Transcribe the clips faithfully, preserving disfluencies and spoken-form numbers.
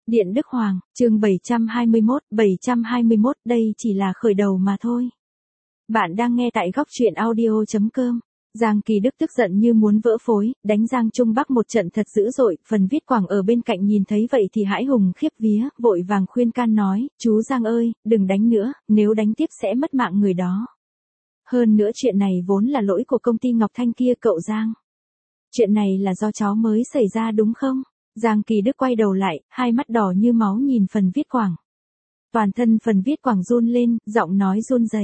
Điện Đức Hoàng, chương bảy trăm hai mươi mốt, bảy trăm hai mươi mốt, đây chỉ là khởi đầu mà thôi. Bạn đang nghe tại góc truyện audio chấm com. Giang Kỳ Đức tức giận như muốn vỡ phối, đánh Giang Trung Bắc một trận thật dữ dội, phần Viết Quảng ở bên cạnh nhìn thấy vậy thì hãi hùng khiếp vía, vội vàng khuyên can nói, chú Giang ơi, đừng đánh nữa, nếu đánh tiếp sẽ mất mạng người đó. Hơn nữa chuyện này vốn là lỗi của công ty Ngọc Thanh kia cậu Giang. Chuyện này là do cháu mới xảy ra đúng không? Giang Kỳ Đức quay đầu lại, hai mắt đỏ như máu nhìn phần Viết Quảng. Toàn thân phần Viết Quảng run lên, giọng nói run rẩy.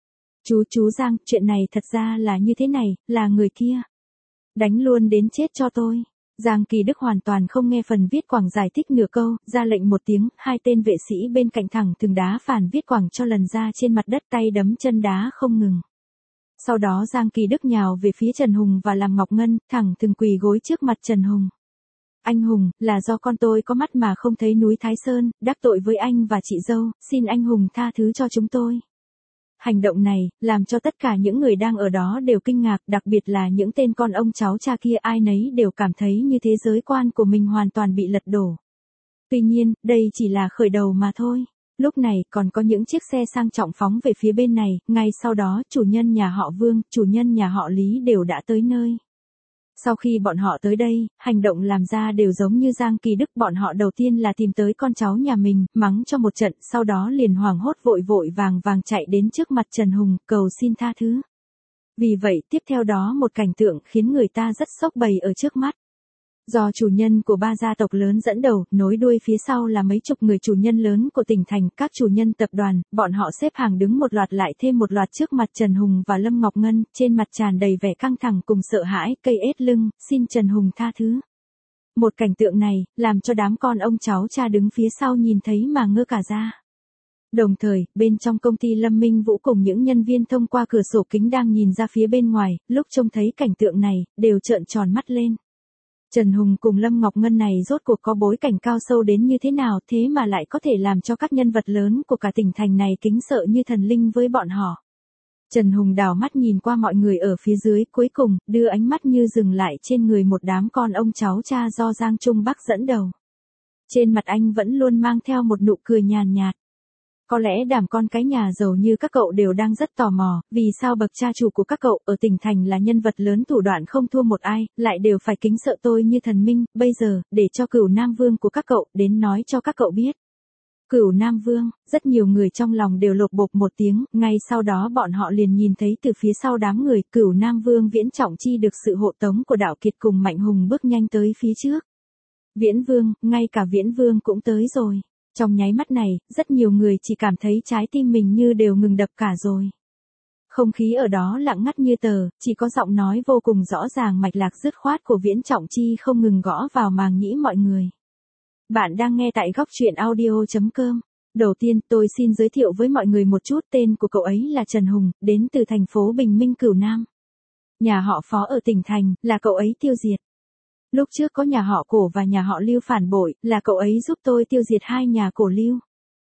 Chú chú Giang, chuyện này thật ra là như thế này, là người kia. Đánh luôn đến chết cho tôi. Giang Kỳ Đức hoàn toàn không nghe phần Viết Quảng giải thích nửa câu, ra lệnh một tiếng, hai tên vệ sĩ bên cạnh thẳng thừng đá phản Viết Quảng cho lần ra trên mặt đất, tay đấm chân đá không ngừng. Sau đó Giang Kỳ Đức nhào về phía Trần Hùng và làm Ngọc Ngân, thẳng thừng quỳ gối trước mặt Trần Hùng. Anh Hùng, là do con tôi có mắt mà không thấy núi Thái Sơn, đắc tội với anh và chị dâu, xin anh Hùng tha thứ cho chúng tôi. Hành động này, làm cho tất cả những người đang ở đó đều kinh ngạc, đặc biệt là những tên con ông cháu cha kia, ai nấy đều cảm thấy như thế giới quan của mình hoàn toàn bị lật đổ. Tuy nhiên, đây chỉ là khởi đầu mà thôi. Lúc này, còn có những chiếc xe sang trọng phóng về phía bên này, ngay sau đó, chủ nhân nhà họ Vương, chủ nhân nhà họ Lý đều đã tới nơi. Sau khi bọn họ tới đây, hành động làm ra đều giống như Giang Kỳ Đức, bọn họ đầu tiên là tìm tới con cháu nhà mình, mắng cho một trận, sau đó liền hoảng hốt vội vội vàng vàng chạy đến trước mặt Trần Hùng, cầu xin tha thứ. Vì vậy, tiếp theo đó một cảnh tượng khiến người ta rất sốc bày ở trước mắt. Do chủ nhân của ba gia tộc lớn dẫn đầu, nối đuôi phía sau là mấy chục người chủ nhân lớn của tỉnh thành, các chủ nhân tập đoàn, bọn họ xếp hàng đứng một loạt lại thêm một loạt trước mặt Trần Hùng và Lâm Ngọc Ngân, trên mặt tràn đầy vẻ căng thẳng cùng sợ hãi, cây ết lưng, xin Trần Hùng tha thứ. Một cảnh tượng này, làm cho đám con ông cháu cha đứng phía sau nhìn thấy mà ngơ cả ra. Đồng thời, bên trong công ty Lâm Minh Vũ cùng những nhân viên thông qua cửa sổ kính đang nhìn ra phía bên ngoài, lúc trông thấy cảnh tượng này, đều trợn tròn mắt lên. Trần Hùng cùng Lâm Ngọc Ngân này rốt cuộc có bối cảnh cao sâu đến như thế nào, thế mà lại có thể làm cho các nhân vật lớn của cả tỉnh thành này kính sợ như thần linh với bọn họ. Trần Hùng đảo mắt nhìn qua mọi người ở phía dưới, cuối cùng, đưa ánh mắt như dừng lại trên người một đám con ông cháu cha do Giang Trung Bắc dẫn đầu. Trên mặt anh vẫn luôn mang theo một nụ cười nhàn nhạt. Có lẽ đám con cái nhà giàu như các cậu đều đang rất tò mò, vì sao bậc cha chủ của các cậu ở tỉnh thành là nhân vật lớn thủ đoạn không thua một ai, lại đều phải kính sợ tôi như thần minh, bây giờ, để cho Cửu Nam Vương của các cậu đến nói cho các cậu biết. Cửu Nam Vương, rất nhiều người trong lòng đều lột bột một tiếng, ngay sau đó bọn họ liền nhìn thấy từ phía sau đám người, Cửu Nam Vương Viễn Trọng Chi được sự hộ tống của Đạo Kiệt cùng Mạnh Hùng bước nhanh tới phía trước. Viễn Vương, ngay cả Viễn Vương cũng tới rồi. Trong nháy mắt này, rất nhiều người chỉ cảm thấy trái tim mình như đều ngừng đập cả rồi. Không khí ở đó lặng ngắt như tờ, chỉ có giọng nói vô cùng rõ ràng mạch lạc dứt khoát của Viễn Trọng Chi không ngừng gõ vào màng nhĩ mọi người. Bạn đang nghe tại góc truyện audio chấm com. Đầu tiên tôi xin giới thiệu với mọi người một chút, tên của cậu ấy là Trần Hùng, đến từ thành phố Bình Minh Cửu Nam. Nhà họ Phó ở tỉnh thành, là cậu ấy tiêu diệt. Lúc trước có nhà họ Cổ và nhà họ Lưu phản bội, là cậu ấy giúp tôi tiêu diệt hai nhà Cổ Lưu.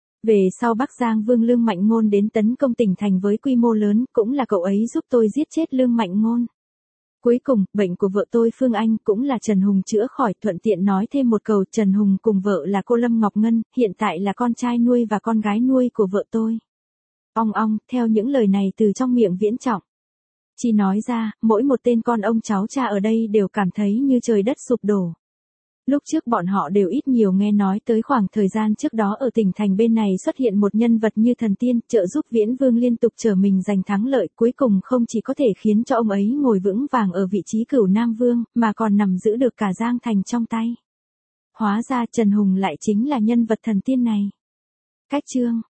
Về sau Bắc Giang Vương Lương Mạnh Ngôn đến tấn công tỉnh thành với quy mô lớn, cũng là cậu ấy giúp tôi giết chết Lương Mạnh Ngôn. Cuối cùng, bệnh của vợ tôi Phương Anh cũng là Trần Hùng chữa khỏi, thuận tiện nói thêm một câu, Trần Hùng cùng vợ là cô Lâm Ngọc Ngân, hiện tại là con trai nuôi và con gái nuôi của vợ tôi. Ong ong, theo những lời này từ trong miệng Viễn Trọng Chi nói ra, mỗi một tên con ông cháu cha ở đây đều cảm thấy như trời đất sụp đổ. Lúc trước bọn họ đều ít nhiều nghe nói tới khoảng thời gian trước đó ở tỉnh thành bên này xuất hiện một nhân vật như thần tiên, trợ giúp Viễn Vương liên tục trở mình giành thắng lợi, cuối cùng không chỉ có thể khiến cho ông ấy ngồi vững vàng ở vị trí Cửu Nam Vương, mà còn nằm giữ được cả Giang Thành trong tay. Hóa ra Trần Hùng lại chính là nhân vật thần tiên này. Cách chương